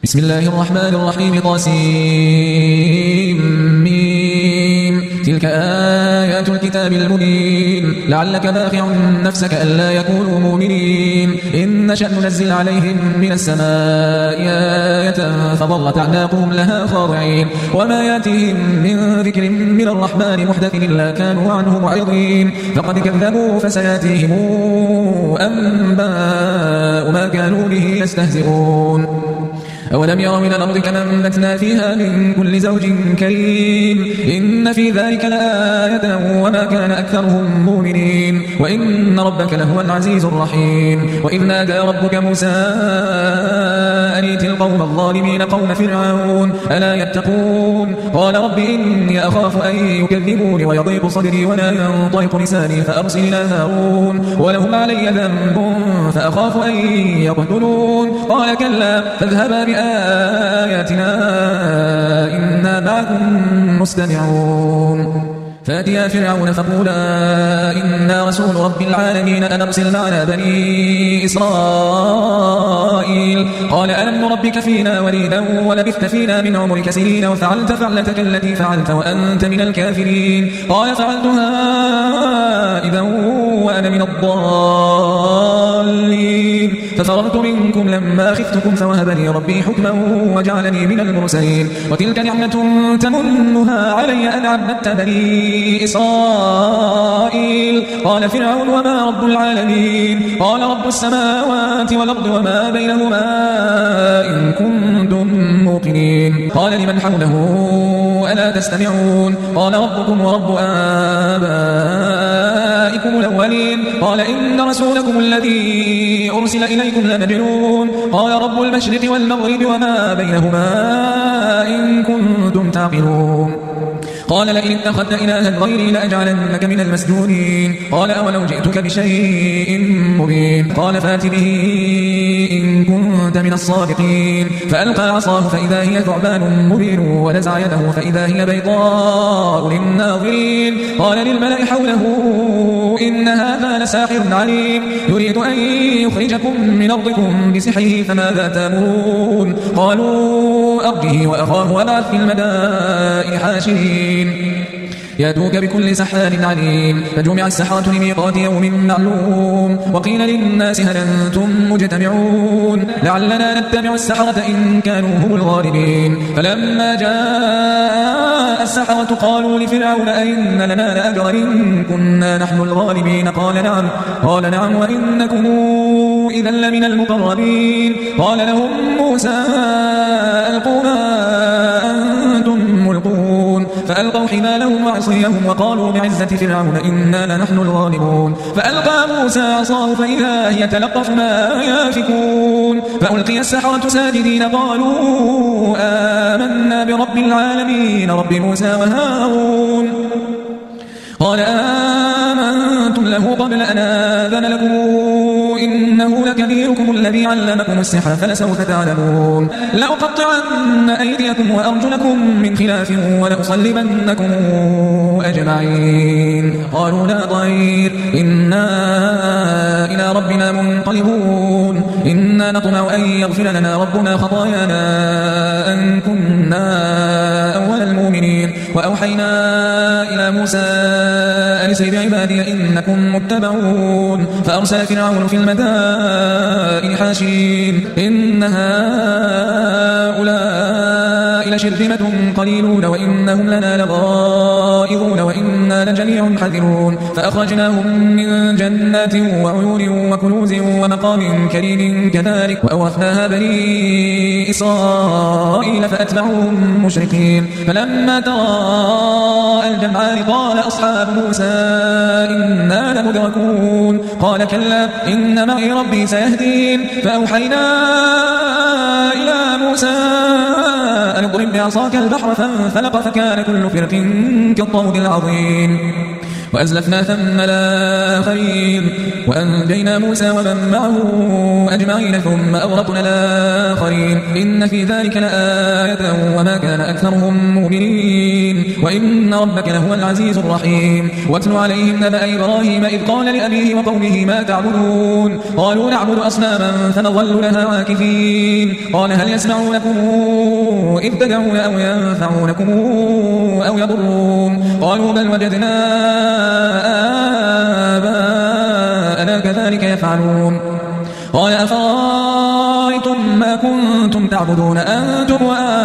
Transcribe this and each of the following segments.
بسم الله الرحمن الرحيم طاسيم تلك آيات الكتاب المبين لعلك باخع نفسك ألا يكونوا مؤمنين إن نشأ ننزل عليهم من السماء آية فظلت أعناقهم لها خاضعين وما يأتيهم من ذكر من الرحمن محدث إلا كانوا عنه معرضين فقد كذبوا فسيأتيهم أنباء ما كانوا به يستهزئون أولم يروا إلى الأرض كما أنبتنا فيها من كل زوج كريم إن في ذلك لآية وما كان أكثرهم مؤمنين وإن ربك لهو العزيز الرحيم وإذ نادى ربك موسى أن ائت القوم الظالمين قوم فرعون ألا يتقون قال رب إني أخاف أن يكذبون ويضيق صدري ولا ينطلق لساني فأرسل إلى هارون ولهم علي ذنب فأخاف أن يقتلون قال كلا فاذهبا بآياتنا إنا معكم مستمعون فأتيا فرعون فقولا إنا رسول رب العالمين أن أرسل معنا بني إسرائيل قال ألم نربك فينا وليدا ولبثت فينا من عمرك سنين وفعلت فعلتك التي فعلت وأنت من الكافرين قال فعلتها إذا وأنا من الضالين ففررت منكم لما خفتكم فوهب لي ربي حكما وجعلني من المرسلين وتلك نعمة تمنها علي أن عبدت بني إسرائيل قال فرعون وما رب العالمين قال رب السماوات والأرض وما بينهما إن كنتم موقنين قال لمن حوله ألا تستمعون قال ربكم ورب آبائكم الأولين قال إن رسولكم الذي أرسل إليكم لمجنون قال رب المشرق والمغرب وما بينهما إن كنتم تعقلون قال لئن اتخذت إلها غيري لأجعلنك من المسجونين قال أولو جئتك بشيء مبين قال فات به إن كنت من الصادقين فألقى عصاه فإذا هي ثعبان مبين ونزع يده فإذا هي بيضاء للناظرين قال للملأ حوله إن هذا لساحر عليم يريد أن يخرجكم من أرضكم بسحره فماذا تأمرون قالوا أرجه وأخاه وابعث في المدائن حاشرين يأتوك بكل سحار عليم فجمع السحرة لميقات يوم معلوم وقيل للناس هل أنتم مجتمعون لعلنا نتبع السحرة إن كانوا هم الغالبين فلما جاء السحرة قالوا لفرعون أئن لنا لأجرا إن كنا نحن الغالبين قال نعم وإنكم إذا لمن المقربين قال لهم موسى ألقوا ما أنتم ملقون فألقوا حبالهم وعصيهم وقالوا بعزة فرعون إنا لنحن الغالبون فألقى موسى عصاه فإذا هي تلقف ما يافكون فألقي السحرة ساجدين قالوا آمنا برب العالمين رب موسى وهارون قال آمنتم له قبل أن آذن لكم إنه لكبيركم الذي علمكم السحر فلسوف تعلمون لأقطعن أيديكم وأرجلكم من خلاف ولأصلبنكم أجمعين قالوا لا ضير إنا إلى ربنا منقلبون إنا نطمع أن يغفر لنا ربنا خطايانا أن كنا أول المؤمنين وأوحينا إلى موسى أن اسر بعبادي إنكم متبعون فأرسل فرعون في المدائن حاشرين إن هؤلاء لشرذمة قليلون وإنهم لنا لغائظون وإنا لجميع حذرون فأخرجناهم من جنات وعيون وكنوز ومقام كريم كذلك وأورثناها بني إسرائيل فأتبعوهم مشركين فلما تراءى الجمعان قال أصحاب موسى إنا لمدركون قال كلا إن معي ربي سيهدين فأوحينا إلى موسى أن اضرب بعصاك البحر فانفلق فكان كل فرق كالطود العظيم وأزلفنا ثم الآخرين وأنجينا موسى ومن معه أجمعين ثم أغرقنا الآخرين إن في ذلك لآية وما كان أكثرهم مؤمنين وإن ربك لهو العزيز الرحيم واتل عليهم نبأ إبراهيم إذ قال لأبيه وقومه ما تعبدون قالوا نعبد أصناما فنظل لها عاكفين قال هل يسمعونكم إذ تدعون أو ينفعونكم أو يضرون قالوا بل وجدنا آباءنا كذلك يفعلون قال أفرأيتم ما كنتم تعبدون أنتم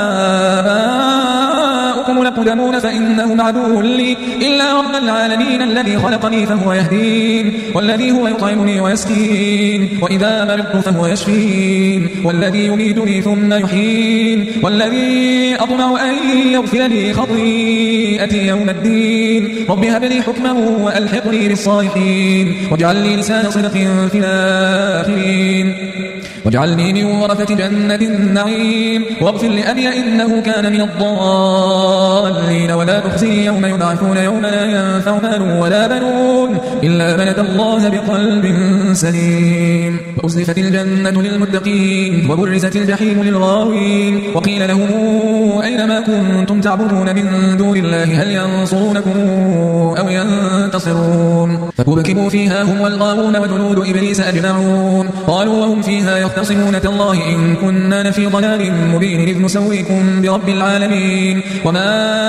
وآباؤكم الأقدمون فإنهم عدو لي إلا رب العالمين الذي خلقني فهو يهدين والذي هو يطعمني ويسقين وإذا مرضت فهو يشفين والذي يميتني ثم يحيين والذي أطمع أن يغفر لي خطيئتي يوم الدين رب هب لي حكما وألحقني بالصالحين واجعل لي لسان صدق في الآخرين واجعلني من ورثة جنة النعيم واغفر لأبي إنه كان من الضالين ولا تخزي يوم يبعثون يوم لا ينفع مال ولا بنون إلا من أتى الله بقلب سليم وأزلفت الجنة للمتقين وبرزت الجحيم للغاوين وقيل لهم أين ما كنتم تعبدون من دون الله هل ينصرونكم أو ينتصرون فكبكبوا فيها هم والغاوون وجنود إبليس أجمعون قالوا وهم فيها يختصمون تالله إن كنا لفي ضلال مبين إذ نسويكم برب العالمين وما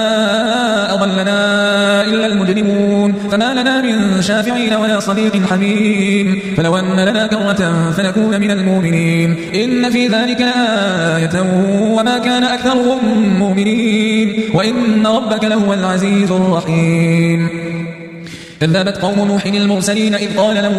أضلنا إلا المجرمون فما لنا من شافعين ولا صديق حميم فلو أن لنا كرة فنكون من المؤمنين إن في ذلك لآية وما كان أكثرهم مؤمنين وإن ربك لهو العزيز الرحيم كذبت قوم نوح المرسلين إذ قال لهم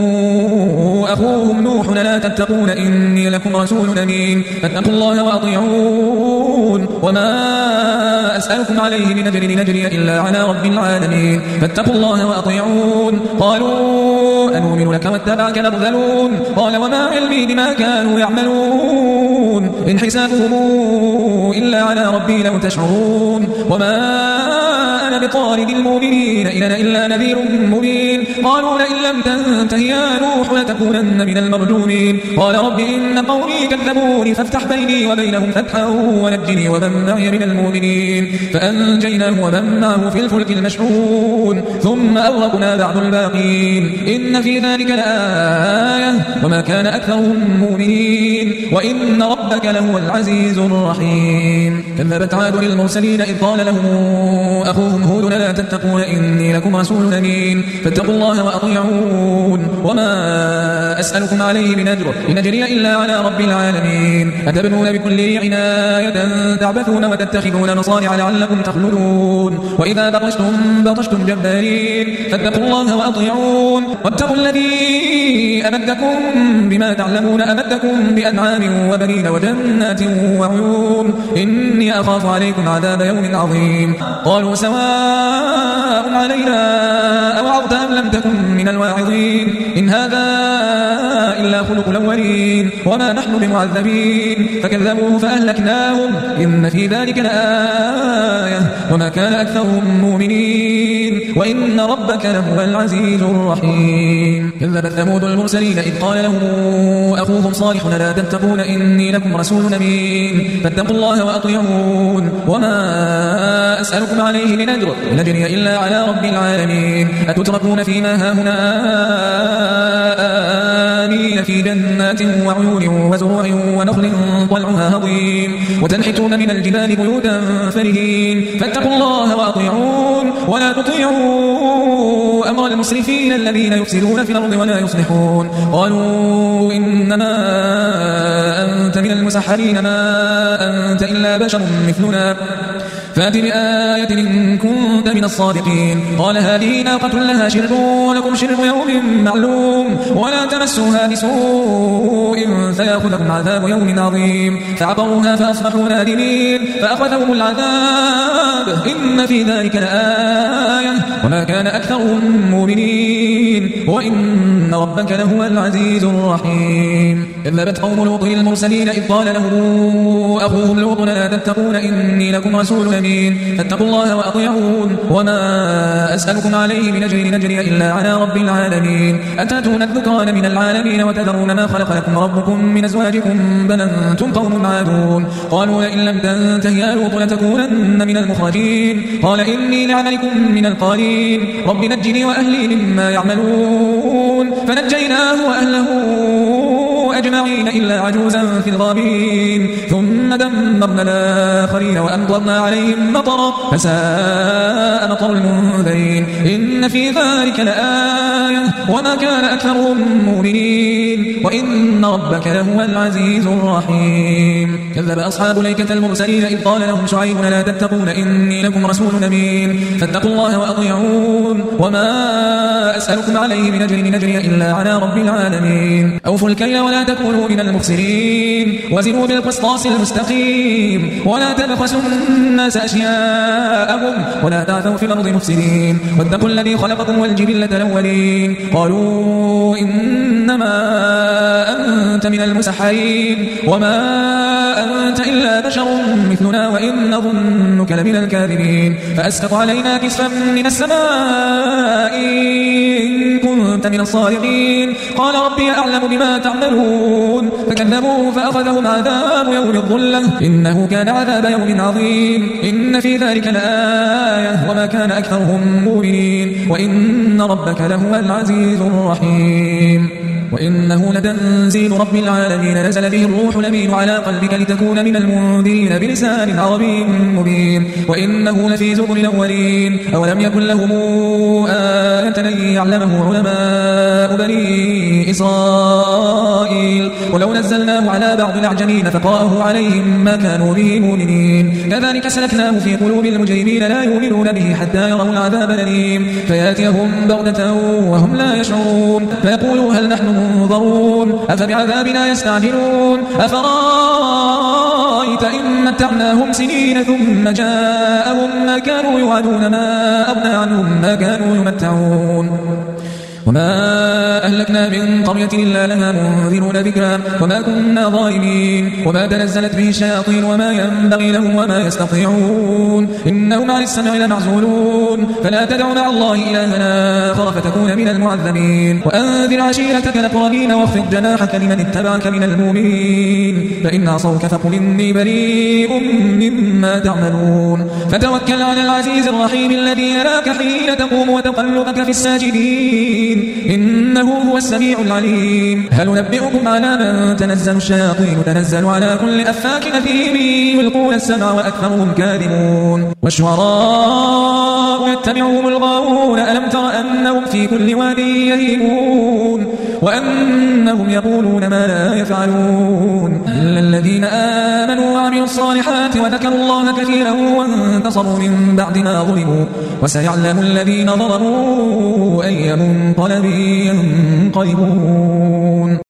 أخوهم نوح لا تتقون إني لكم رسول أمين فاتقوا الله وأطيعون وما أسألكم عليه من أجر نجري إلا على رب العالمين فاتقوا الله وأطيعون قالوا أنؤمن لك واتبعك الأرذلون قال وما علمي بما كانوا يعملون إن حسابهم إلا على ربي لو تشعرون وما أنا بطارد المؤمنين إن أنا إلا نذير مبين قالوا لئن لم تنته يا نوح لتكونن من المرجومين قال رب إن قومي كذبوني فافتح بيني وبينهم فتحا ونجني ومن معي من المؤمنين فأنجيناه ومن معه في الفلك المشحون ثم أغرقنا بعد الباقين إن في ذلك لآية وما كان أكثرهم مؤمنين وإن ربك لهو العزيز الرحيم كذبت عاد للمرسلين إذ قال لهم أخوهم هود لا تتقون إني لكم رسول أمين فاتقوا الله وأطيعون وما أسألكم عليه من أجر إن أجري إلا على رب العالمين أتبنون بكل عناية تعبثون وتتخذون مصانع لعلكم تخلدون وإذا بطشتم جبارين فاتقوا الله وأطيعون واتقوا الذي أمدكم بما تعلمون أمدكم بأنعام وبنين وجنات وعيون إني أخاف عليكم عذاب يوم عظيم قالوا سواء علينا أوعظت أم لم تكن من الواعظين إن هذا إلا خلق الأولين وما نحن بمعذبين فكذبوه فأهلكناهم إن في ذلك لآية وما كان أكثرهم مؤمنين وإن ربك لهو العزيز الرحيم كذبت ثمود المرسلين إذ قال لهم أخوهم صالح لا تتقون إني لكم رسول أمين فاتقوا الله وأطيعون وما أسألكم عليه من أجر إن أجري إلا على رب العالمين أتتركون فيما هاهنا آمين في جنات وعيون وزروع ونخل طلعها هضيم وتنحتون من الجبال بيوتا فرهين فاتقوا الله وأطيعون ولا تطيعوا أمر المسرفين الذين يفسدون في الأرض ولا يصلحون قالوا إنما أنت من المسحرين ما أنت إلا بشر مثلنا فات بآية إن كنت من الصادقين قال هذه ناقة لها شرب ولكم شرب يوم معلوم ولا تمسوها بسوء فيأخذكم عذاب يوم عظيم فعقروها فأصبحوا نادمين فأخذهم العذاب إن في ذلك لآية وما كان أكثرهم مؤمنين وإن ربك لهو العزيز الرحيم كذبت قوم لوط المرسلين إذ قال لهم وأخوهم لوط لا تتقون إني لكم رسول أمين فاتقوا الله وأطيعون وما أسألكم عليه من أجر نجري إلا على رب العالمين أتاتون الذكران من العالمين وتذرون ما خلق لكم ربكم من أزواجكم بل أنتم قوم عادون قالوا لئن لم تنته يا لوط لتكونن من المخرجين قال إني لعملكم من القالين رب نجني وأهلي مما يعملون فنجيناه وأهله أجمعين إلا عجوزا في الغابرين ثم دمرنا الآخرين وأمطرنا عليهم مطرا فساء مطر المنذرين إن في ذلك لآية وما كان أكثرهم مؤمنين وإن ربك لهو العزيز الرحيم كذب أصحاب الأيكة المرسلين إذ قال لهم شعيب لا تتقون إني لكم رسول أمين فاتقوا الله وأطيعون وما أسألكم عليه من أجر نجري إلا على رب العالمين أوفوا الكيل ولا تكونوا من المخسرين وزنوا بالقسطاس المستقيم ولا تبخسوا الناس أشياءهم ولا تعثوا في الأرض مفسدين واتقوا الذي خلقكم والجبلة الأولين قالوا إنما أنت من المسحرين وما أنت إلا بشر مثلنا وإن نظنك لمن الكاذبين فأسقط علينا كسفا من السماء إن كنت من الصادقين قال ربي أعلم بما تعملون فكذبوه فأخذهم عذاب يوم الظلة إنه كان عذاب يوم عظيم إن في ذلك لآية وما كان أكثرهم مؤمنين وإن ربك لهو العزيز الرحيم وإنه لتنزيل رب العالمين نزل به الروح الأمين على قلبك لتكون من المنذرين بلسان عربي مبين وإنه لفي زبر الأولين أولم يكن لهم آية أن يعلمه علماء بني إسرائيل ولو نزلناه على بعض الأعجمين فقرأه عليهم ما كانوا به مؤمنين كذلك سلكناه في قلوب المجرمين لا يؤمنون به حتى يروا العذاب الأليم فيأتيهم بغتة وهم لا يشعرون فيقولوا هل نحن منظرون أفبعذابنا يستعجلون أفرأيت إن متعناهم سنين ثم جاءهم ما كانوا يوعدون ما أغنى عنهم ما كانوا يمتعون وما أهلكنا من قرية إلا لها منذرون ذكرا وما كنا ظالمين وما تنزلت به الشياطين وما ينبغي لهم وما يستطيعون إنهم عن السمع لمعزولون فلا تدع مع الله إلها آخر فتكون من المعذبين وأنذر عشيرتك الأقربين واخفض جناحك لمن اتبعك من المؤمنين فإن عصوك فقل إني بريء مما تعملون فتوكل على العزيز الرحيم الذي يراك حين تقوم وتقلبك في الساجدين إنه هو السميع العليم هل ننبئكم على من تنزل الشياطين تنزل على كل أفاك أثيم يلقون السمع وأكثرهم كاذبون والشعراء يتبعهم الغاوون ألم تر أنهم في كل واد يهيمون وأنهم يقولون ما لا يفعلون إلا الذين آمنوا وعملوا الصالحات وذكروا الله كثيرا وانتصروا من بعد ما ظلموا وسيعلم الذين ظلموا أي منقلب ينقلبون